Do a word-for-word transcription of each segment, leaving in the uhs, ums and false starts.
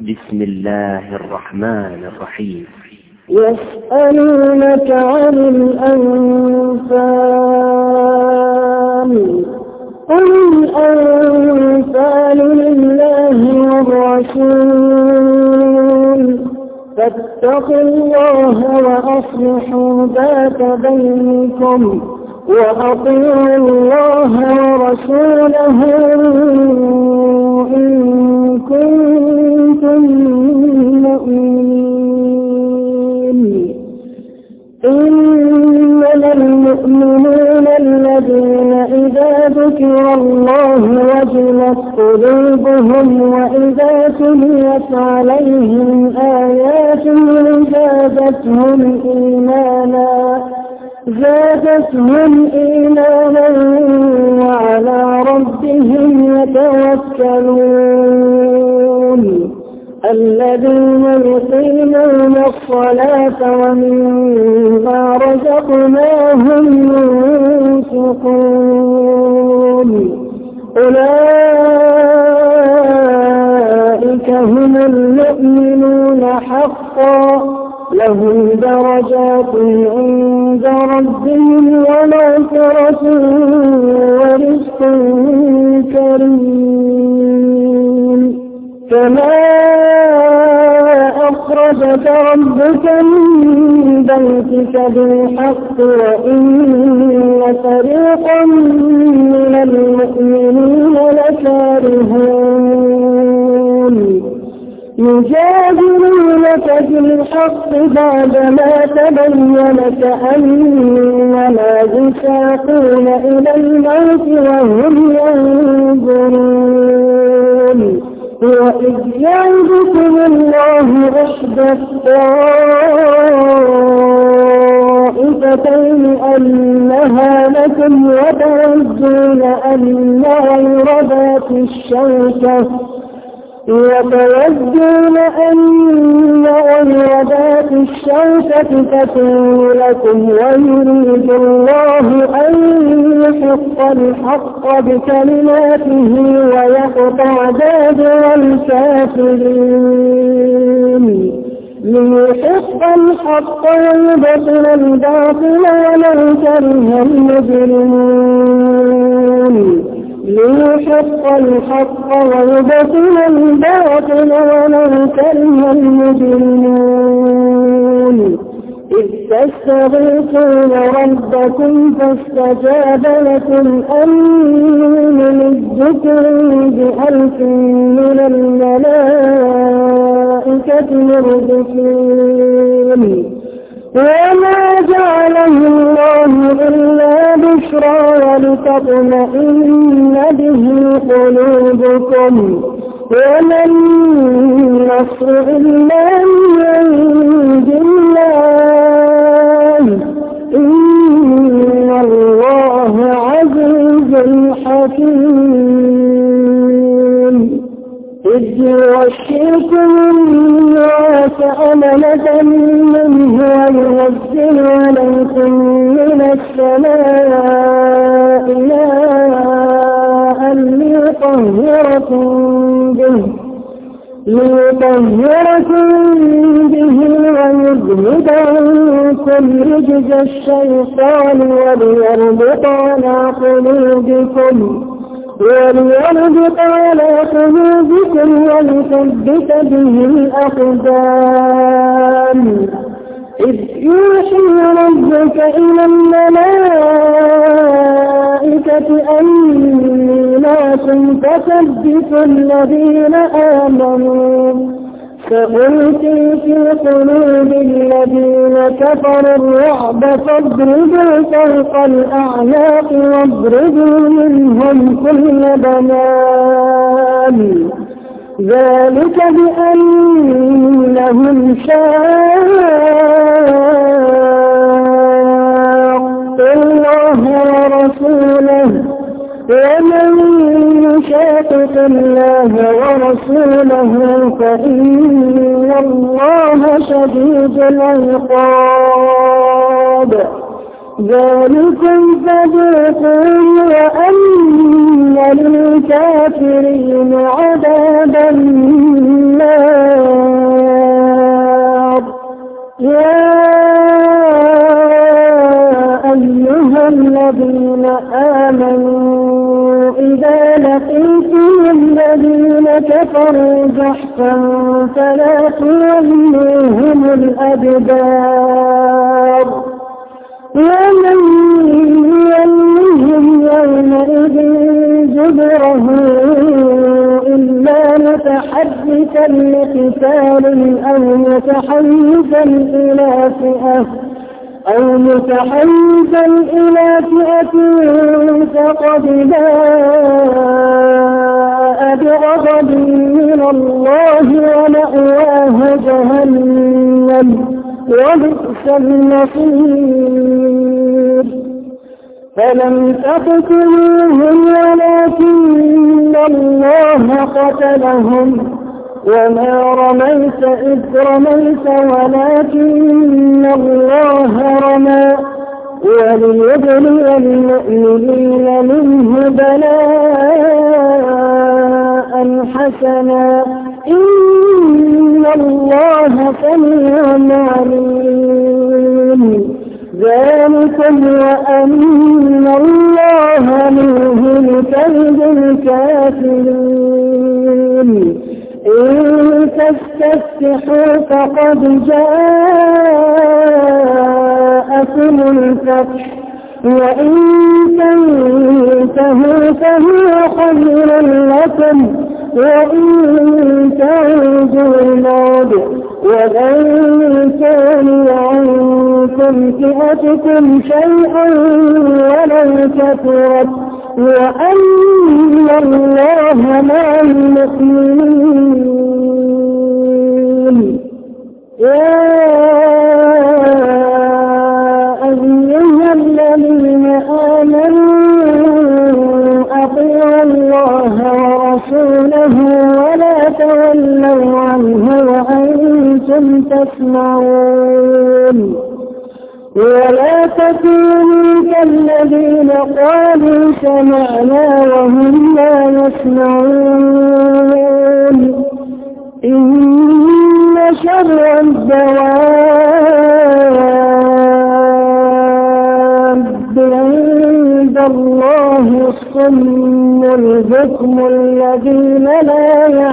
بسم الله الرحمن الرحيم. يسألونك عن الأنفال قل الأنفال لله والرسول فاتقوا الله وأصلحوا ذات بينكم وأطيعوا الله ورسوله إن كنتم مؤمنين. إنما المؤمنون الذين إذا ذكر الله وجلت قلوبهم وإذا تليت عليهم آياته زادتهم إيمانا زادتهم إيمانا وعلى ربهم يتوكلون. الذين يقيمون الصلاة ومما رزقناهم ينفقون أولئك هم المؤمنون حقا لهم درجات عند ربهم ومغفرة ورزق كريم. كما أخرجك ربك من بيتك بالحق وإن فريقا من المؤمنين لكارهون يجادلونك في الحق بعدما تبين كأنما يساقون إلى الموت وهم ينظرون. وإذ يعدكم الله إحدى الطائفتين أنها لكم وتودون أن غير ذات الشوكة وتودون أن غير ذات الشوكة تكون لكم ويريد الله أن يحق الحق بكلماته ويقطع دابر الكافرين ليحق الحق ويبطل الباطل ولو كره المجرمون. ليحق الحق ويبطل الباطل ولو كره المجرمون. إذ تستغيثون ربكم فاستجاب لكم أني ممدكم بألف من الملائكة مردفين. وما جعله الله إلا بشرى ولتطمئن به قلوبكم وما النصر إلا من عند الله إن الله عزيز حكيم. إذ يغشيكم النعاس أمنة منه وينزل عليكم من السماء ماء ليطهركم به ليطهركم به ويذهب عنكم رجز الشيطان وليربط على قلوبكم وليربط على قلوبكم ويثبت به الأقدام. إذ يوحي ربك إلى الملائكة أني معكم فثبتوا الذين آمنوا فألقي في قلوب الذين كفروا الرعب فاضربوا فوق الأعناق واضربوا منهم كل بنان. ذلك بأنهم شاقوا الله ورسوله ومن يشاقق الله ورسوله فإن الله شديد العقاب. ذلكم فذوقوا وأن للكافرين عذاب النار. كفروا زحفا فلا تولوهم الأدبار ومن يولهم يومئذ دبره إلا متحركا لقتال أو متحيزا إلى فئة أو متحيزا إلى فئة فقد باء بغضب من الله ومأواه جهنم وبئس المصير فلم تقتلوهم ولكن الله قتلهم وما رميت إذ رميت ولكن الله رمى وليبلي المؤمنين منه بلاء حسنا إن الله سميع عليم ذلكم وأن الله موهن كيد الكافرين إن تستفتحوا فقد جاءكم الفتح وإن تنتهوا فهو خير لكم وإن تعودوا العود ولن تغني عنكم فئتكم شيئا ولو كثرت وأن الله مع المؤمنين يا أيها الذين آمنوا أطيعوا الله ورسوله ولا تولوا عنه وأنتم تسمعون ولا تكونوا كالذين قالوا سمعنا وهم لا يسمعون إن شر الدواب عند الله الصم البكم الذين لا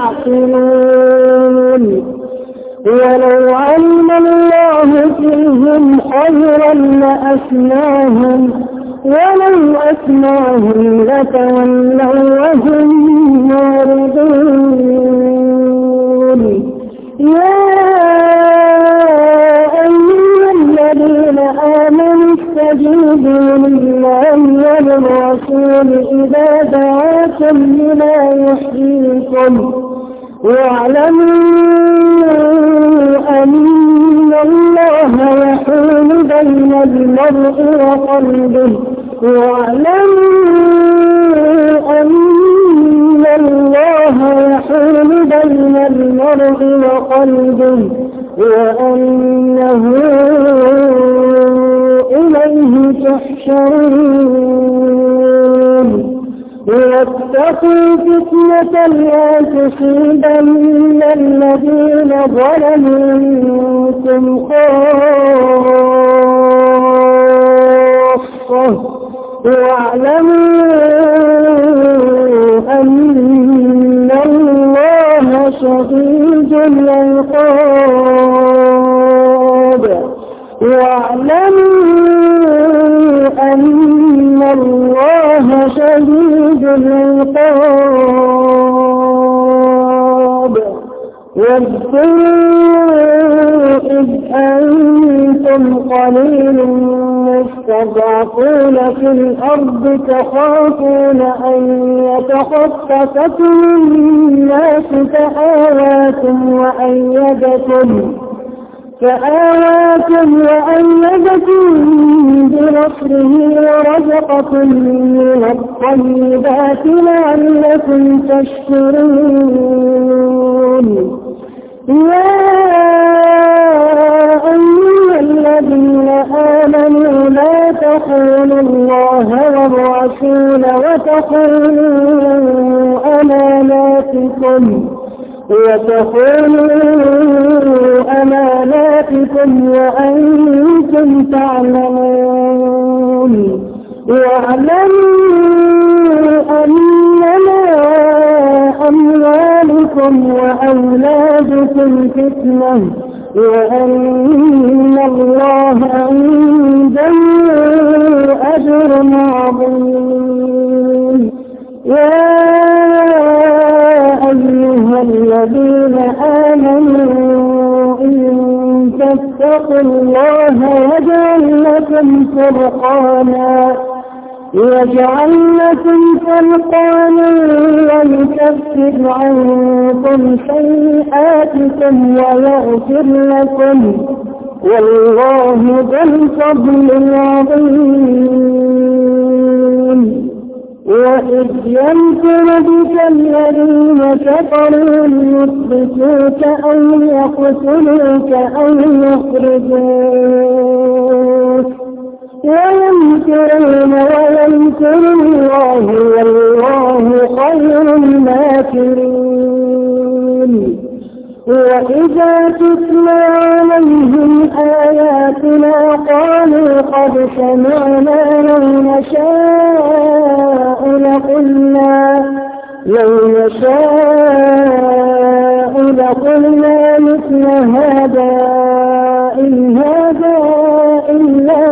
يعقلون ولو علم الله فيهم خيرا لأسمعهم ولو أسمعهم لتولوا وهم معرضون يا أيها الذين آمنوا استجيبوا لله وللرسول إذا دعاكم لما يحييكم واعلموا أن الله يحول بين المرء وقلبه واعلموا أن الله يحول بين المرء وقلبه وأنه إليه تحشرون واتقوا فتنة لا تصيبن الذين ظلموا منكم خاصة واعلموا أن الله شديد العقاب واعلموا أن الله شديد العقاب واذكروا إذ أنتم قليل مستضعفون في الأرض تخافون أن يتخطفكم الناس فآواكم وأيدكم فآواكم وأيدكم بنصره ورزقكم من الطيبات لعلكم تشكرون يا أيها الذين آمنوا لا تخونوا الله والرسول وتخونوا أماناتكم وتخونوا أماناتكم وأنتم تعلمون واعلموا أنما أموالكم أموالكم وأولادكم فتنة وأن الله عنده أجر عظيم. يا أيها الذين آمنوا إن تتقوا الله يجعل لكم فرقانا يجعل لكم فرقانا ويكفر عنكم سيئاتكم ويغفر لكم والله ذو الفضل العظيم. وإذ يمكر بك الذين كفروا ليثبتوك أو يقتلوك أو يخرجوك ويمكرون ويمكر الله والله خير الماكرين. وإذا تتلى عليهم آياتنا قالوا قد سمعنا لو نشاء لقلنا لو نشاء لقلنا مثل هذا إن هذا إلا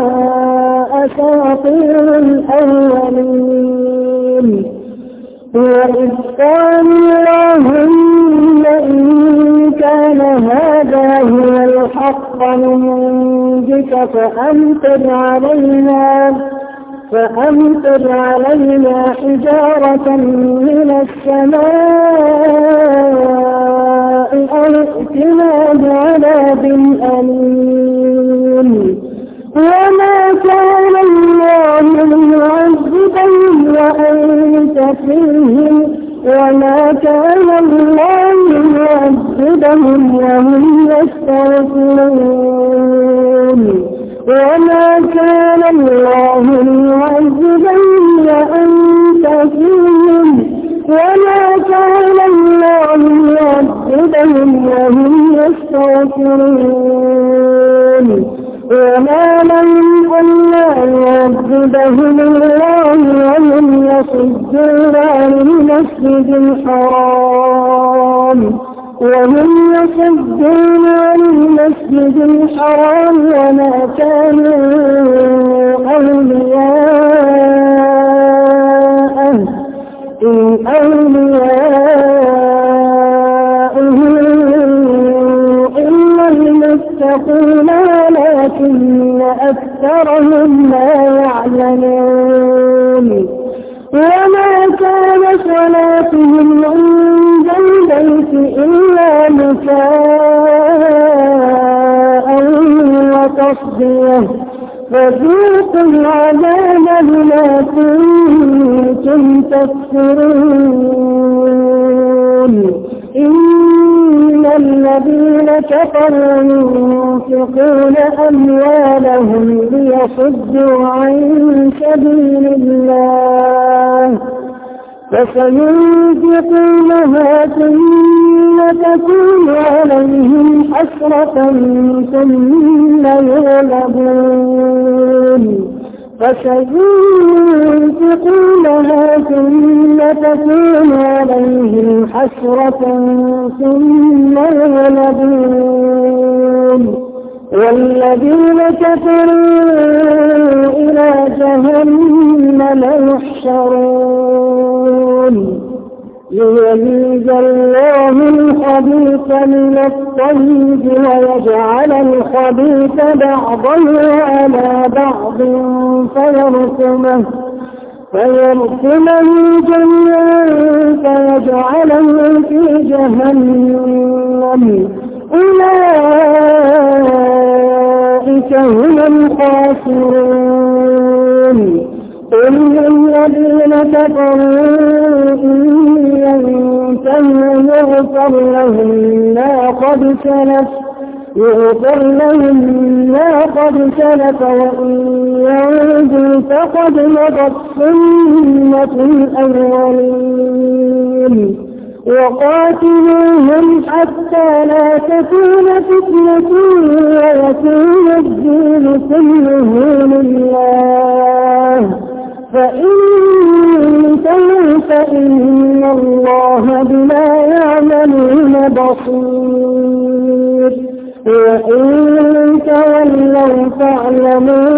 أساطير الأولين. وإذ قالوا اللهم إن كان هذا هو الحق من عندك فأمطر علينا فأمطر علينا حجارة من السماء أو ائتنا بعذاب أليم. وما كان الله ليعذبهم وأنت فيهم وما كان الله ليعذبهم وهم يستغفرون. وما كان الله ليعذبهم وأنت فيهم وما كان الله ليعذبهم وهم يستغفرون. وما لهم ألا يعذبهم الله وهم يصدون عن المسجد الحرام وهم يصدون عن المسجد الحرام وما كانوا أولياءه إن أولياءه إلا المتقون ولكن أكثرهم لا يعلمون. وما كان صلاتهم عند البيت إلا مكاء وتصدية فذوقوا العذاب بما كنتم تكفرون. إن الذين كفروا ينفقون أموالهم ليصدوا عن سبيل الله فسينفقونها ثم تكون عليهم حسرة ثم يغلبون فسينفقونها ثم تكون عليهم حسرة ثم يغلبون والذين كفروا إلى جهنم يحشرون. ليميز الله الخبيث من الطيب ويجعل الخبيث بعضه على بعض فيركمه فيركمه جميعا فيجعله في جهنم أولئك هم الخاسرون. قل للذين كفروا إن ينتهوا يغفر لهم ما قد سلف يغفر لهم ما قد سلف وإن يعودوا فقد مضت سنة الأولين. وقاتلوهم حتى لا تكون فتنة ويكون الدين كله لله فإن انتهوا إن الله بما يعملون بصير وإن تولوا فاعلموا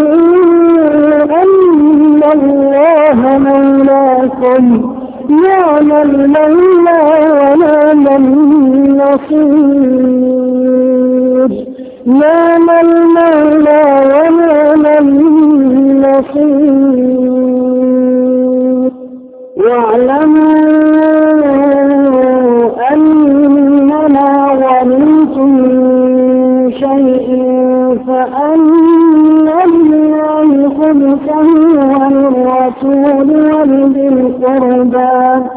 أن الله مولاكم نعم المولى ونعم النصير نعم المولى ونعم النصير واعلموا أنما غنمتم من شيء فأن لله خمسه وللرسول ولذي القربى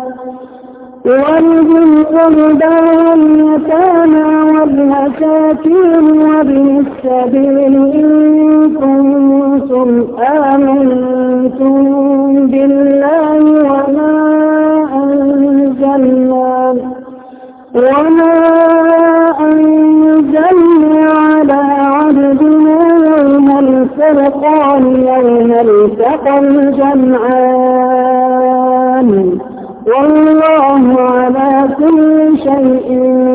ولذي القربى واليتامى والمساكين وابن السبيل إن كنتم آمنتم بالله وما أنزلنا وما أنزلنا على عبدنا يوم الفرقان يوم التقى الجمعان والله على كل شيء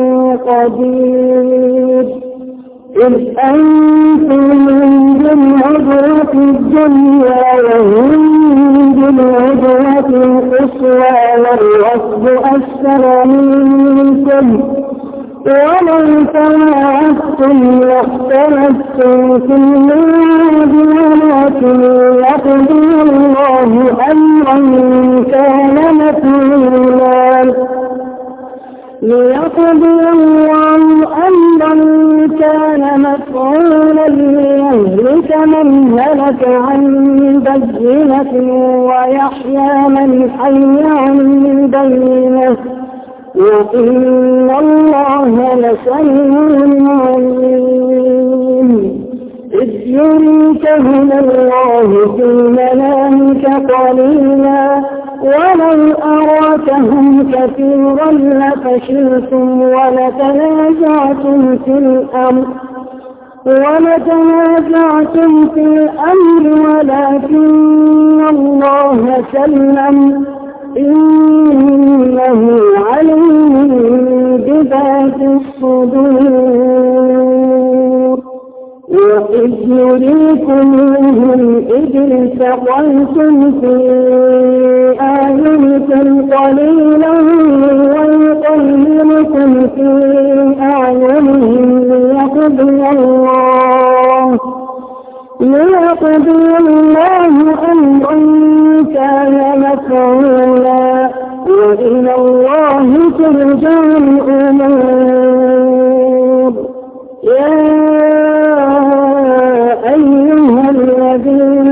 قدير إذ أنتم بالعدوة الدنيا وهم بالعدوة القصوى والركب أسفل منكم ولو تواعدتم لاختلفتم في الميعاد ولكن يقضي الله أمرا كان مفعولا ليقضي الله أمرا كان مفعولا ليهلك من هلك عن بينة ويحيى من حي عن بينة وإن الله لسميع عليم إذ يريكهم الله في منامك قليلا ولو أراكهم كثيرا لفشلتم ولتنازعتم في الأمر ولتنازعتم في الأمر ولكن الله سلم إنه عليم بذات الصدور وإذ يريكموهم إذ التقيتم في أعينكم قليلا ويقللكم في أعينهم ليقضي الله ليقضي الله أمرا كان مفعولا وإلى الله ترجع الأمور يا أيها الذين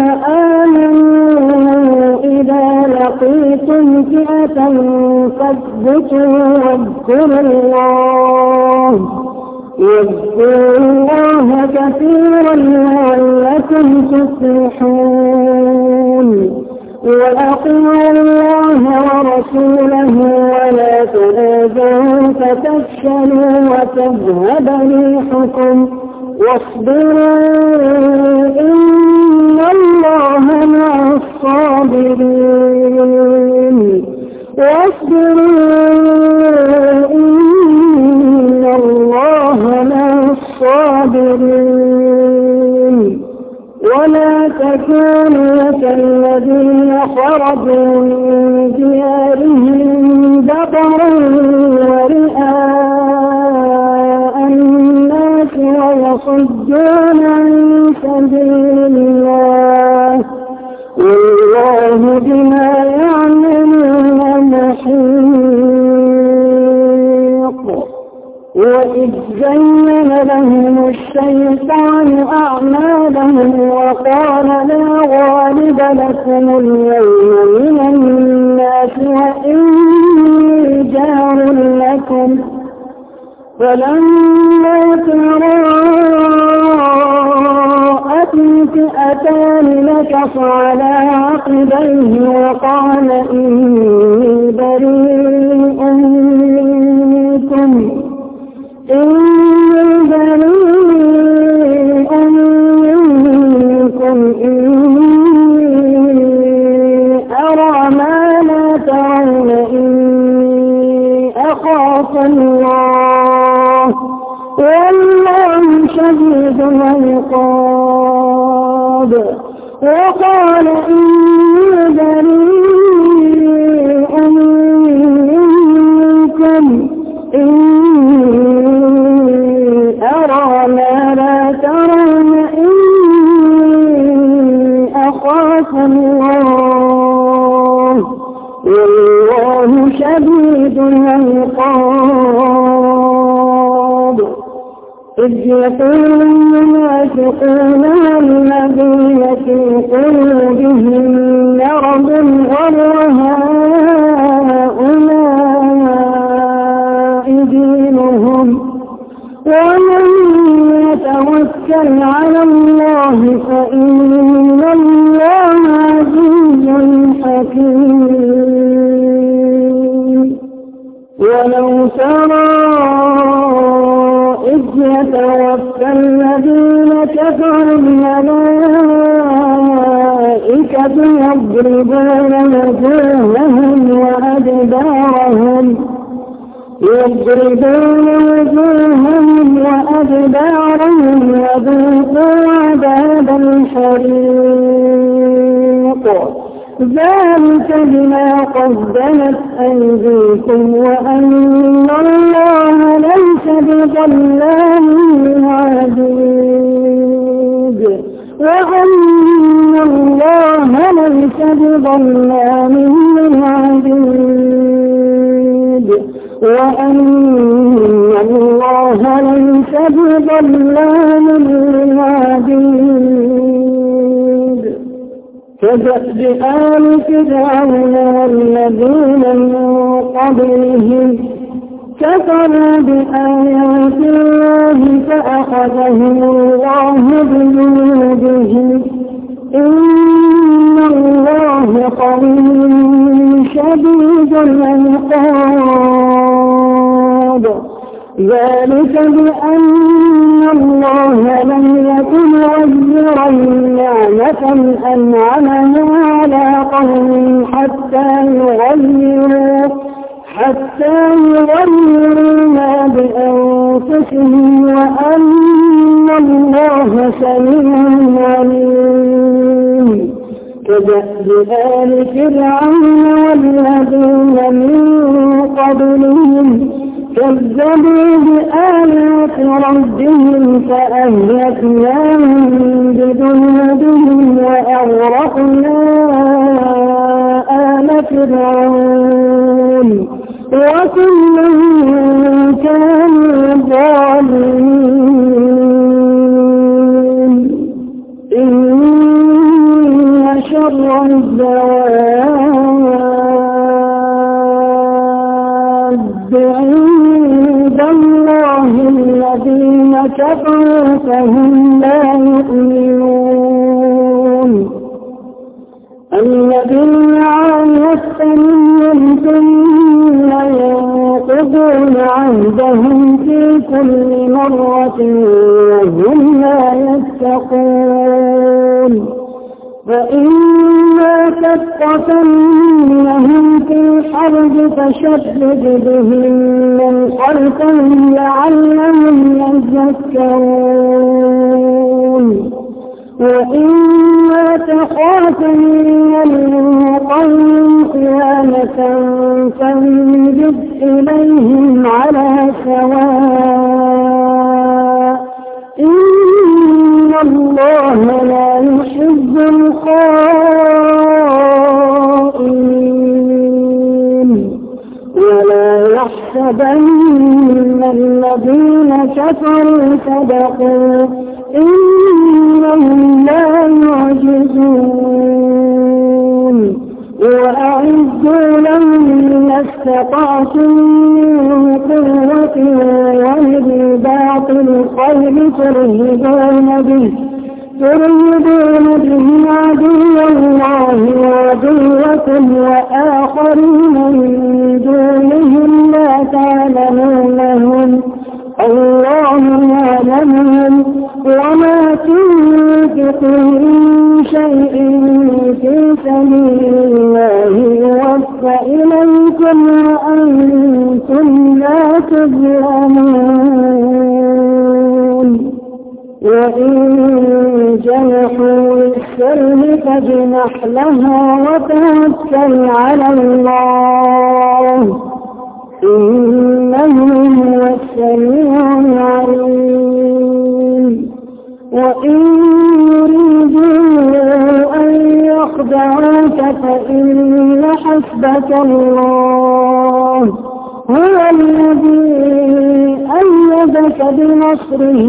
آمنوا إذا لقيتم فئة فاثبتوا واذكروا الله واذكروا الله كثيرا لعلكم تفلحون وأطيعوا الله ورسوله ولا تنازعوا فتفشلوا وتذهب ريحكم واصبروا إن الله مع الصابرين واصبروا إن الله مع الصابرين ولا تكونوا كالذين خرجوا من ديارهم بطرا ورئاء الناس ويصدون عن سبيل الله والله بما يعملون محيط وإذ زين لهم الشيطان أعمالهم وقال لا غالب لكم اليوم من الناس وإني جار لكم فلما تراءت الفئتان نكص على عقبيه وقال إني بريء منكم إني بريء منكم إني أرى ما لا ترون والله شديد العقاب. وقال إني بريء منكم إني أرى ما لا ترون إني أخاف الله والله شديد العقاب. إذ يقول المنافقون والذين في قلوبهم مرض غر هؤلاء دينهم ومن يتوكل على الله فإن الله عزيز حكيم. ولو ترى إذ يتوفى الذين كفروا الملائكة يضربون وجوههم وأدبارهم يضربون وجوههم وأدبارهم وذوقوا عذاب الحريق ذلك بما قدمت أيديكم وأن الله ليس بظلام للعبيد وأن الله ليس بظلام للعبيد وأن الله ليس بظلام للعبيد. كدأب آل فرعون والذين من قبلهم كفروا بآيات الله فأخذهم الله بذنوبهم إن الله قوي شديد العقاب. ذلك بأن الله لم يكن غيرا نعمة أنعمها على قوم حتى يغيروا حتى يغيروا ما بأنفسهم وأن الله سميع عليم. كدأب آل فرعون والذين من قبلهم كذبوا بآيات ربهم فأهلكناهم بذنوبهم وأغرقنا آل فرعون وكلا كانوا ظالمين. إن شر الدواب عند الله الذين كفروا فهم لا يؤمنون. الذين عاهدت منهم ثم ينقضون عهدهم في كل مرة وهم لا يتقون. فإما تثقفنهم في الحرب فشدد بهم من خلفهم لعلهم يذكرون. وإما تخافن من قوم خيانة فانبذ إليهم على سواء إن الله لا يحب الخائنين. ولا يحسبن الذين كفروا صدقوا إنهم لا يعجزون. وأعدوا لهم ما استطعتم من قوة ورباط الخيل ترهبون به ترهبون به عدو الله وعدوكم وآخرين من دونهم لا تعلمونهم الله يعلمهم. وما تنفقوا من شيء في سبيل الله يوفى إليكم وأنتم لا تظلمون. وإن جنحوا للسلم فاجنح لها وتوكل على الله إنه هو السميع العليم. وإن يريدوا أن يخدعوك فإن حسبك الله هو الذي أيدك بنصره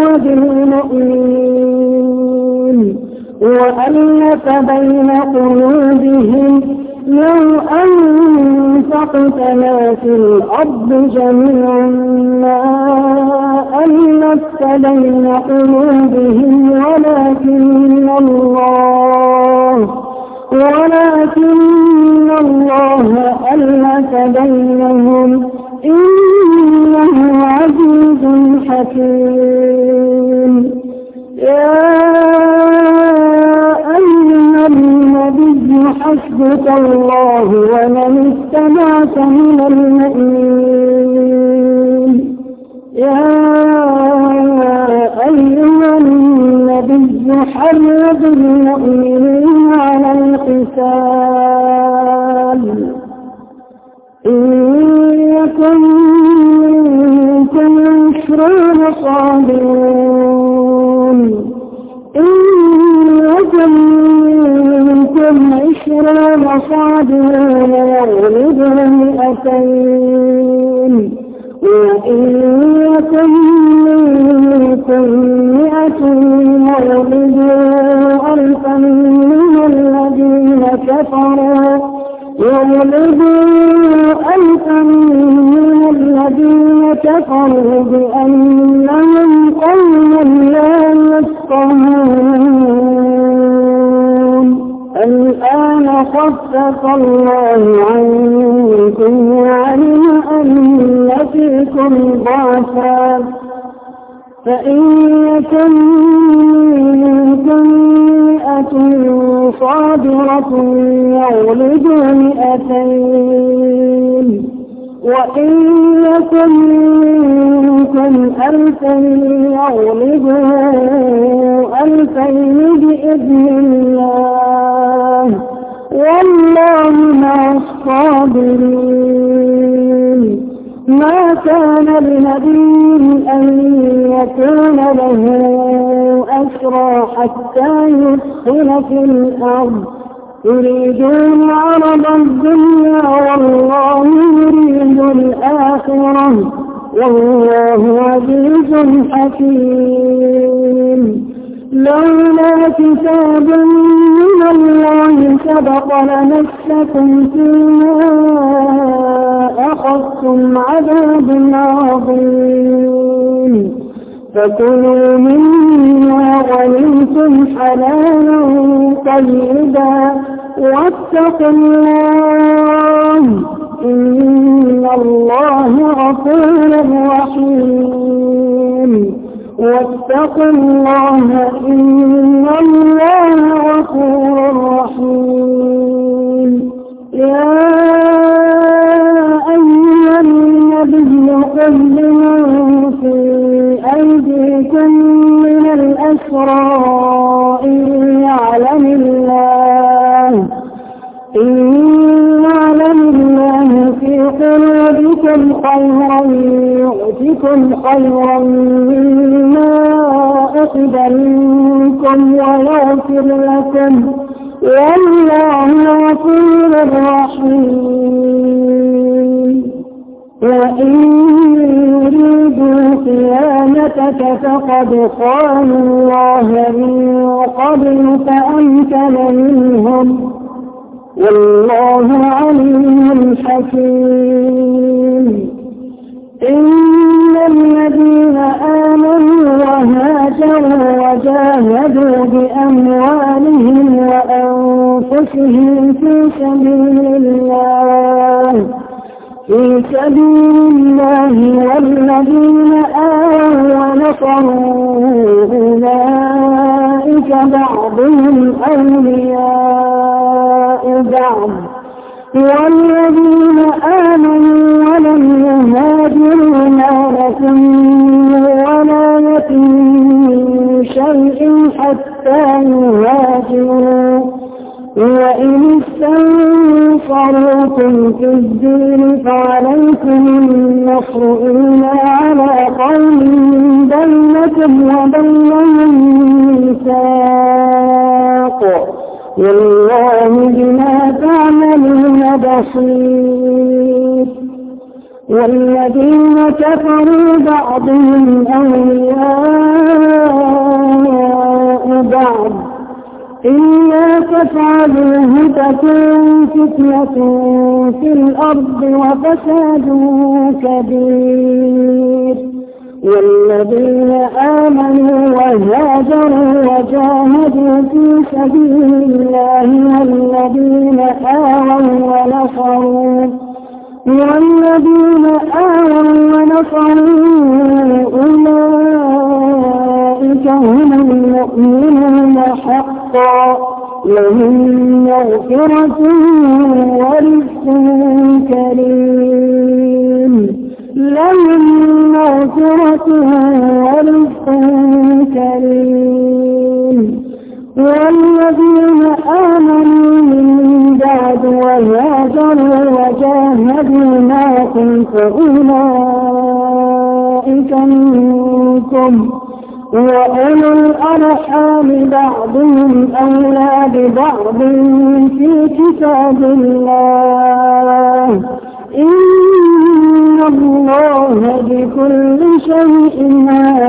وبالمؤمنين وألف بين قلوبهم لو أنفقت ما في الأرض جميعا ما ألفت بين قلوبهم ولكن الله ولكن الله ألف بينهم إنه عزيز حكيم. يا أيها النبي حسبك الله ومن اتبعك من المؤمنين. يا أيها النبي حرض المؤمنين على القتال إن يكن منكم عشرون صابرون إن يكن منكم عشرون صابرون يغلبوا مئتين وإن يكن منكم مئة يغلبوا ألفا من الذين كفروا يغلبوا ألفا من الذين كفروا بأنهم قوم لا يفقهون. الآن خفف الله عنكم وعلم أن فيكم ضعفا فإن يكن منكم مئة صابرة يغلبوا مئتين وإن يكن منكم ألف يغلبوا ألفين بإذن الله والله مع الصابرين. ما كان لنبي أن يكون له أسرى حتى يدخل في الأرض يريدون عرض الدنيا والله يريد الآخرة والله عزيز حكيم. لولا كتاب من الله سبق لمسكم فيما أخذتم عذاب عظيم فكلوا مما غنمتم حلالا طيبا واتقوا الله إن الله غفور رحيم. واتقوا الله إن الله غفور رحيم. يا أيها النبي قل لمن في أيديكم من الأسرى إن يعلم الله إن يعلم الله في قلوبكم خيرا يؤتكم خيرا مما أخذ منكم ويغفر لكم والله غفور رحيم. وإن يريدوا خيانتك فقد خانوا الله من قبل فأمكن منهم والله عليم حكيم. إن الذين آمنوا وهاجروا وجاهدوا بأموالهم وأنفسهم في سبيل الله في سبيل الله والذين آووا ونصروا أولئك بعضهم أولياء بعض والذين آمنوا ولم يهاجروا ما لكم من ولايتهم من شيء حتى يهاجروا وإن استنصروكم في الدين فعليكم النصر إلا على قوم بينكم وبينهم ميثاق والله بما تعملون بصير. والذين كفروا بعضهم أولياء بعض إلا تفعلوه تكن فتنة في الأرض وفساد كبير. والذين آمنوا وهاجروا وجاهدوا في سبيل الله والذين آووا ونصروا والذين آووا ونصروا أولئك هم المؤمنون حقا لهم مغفرة ورزق كريم لهم مغفرة ورزق كريم. والذين آمنوا من بعد وهاجروا وجاهدوا معكم فأولئك منكم وأولو الأرحام بعضهم أولى ببعض في كتاب الله إن الله بكل شيء عليم.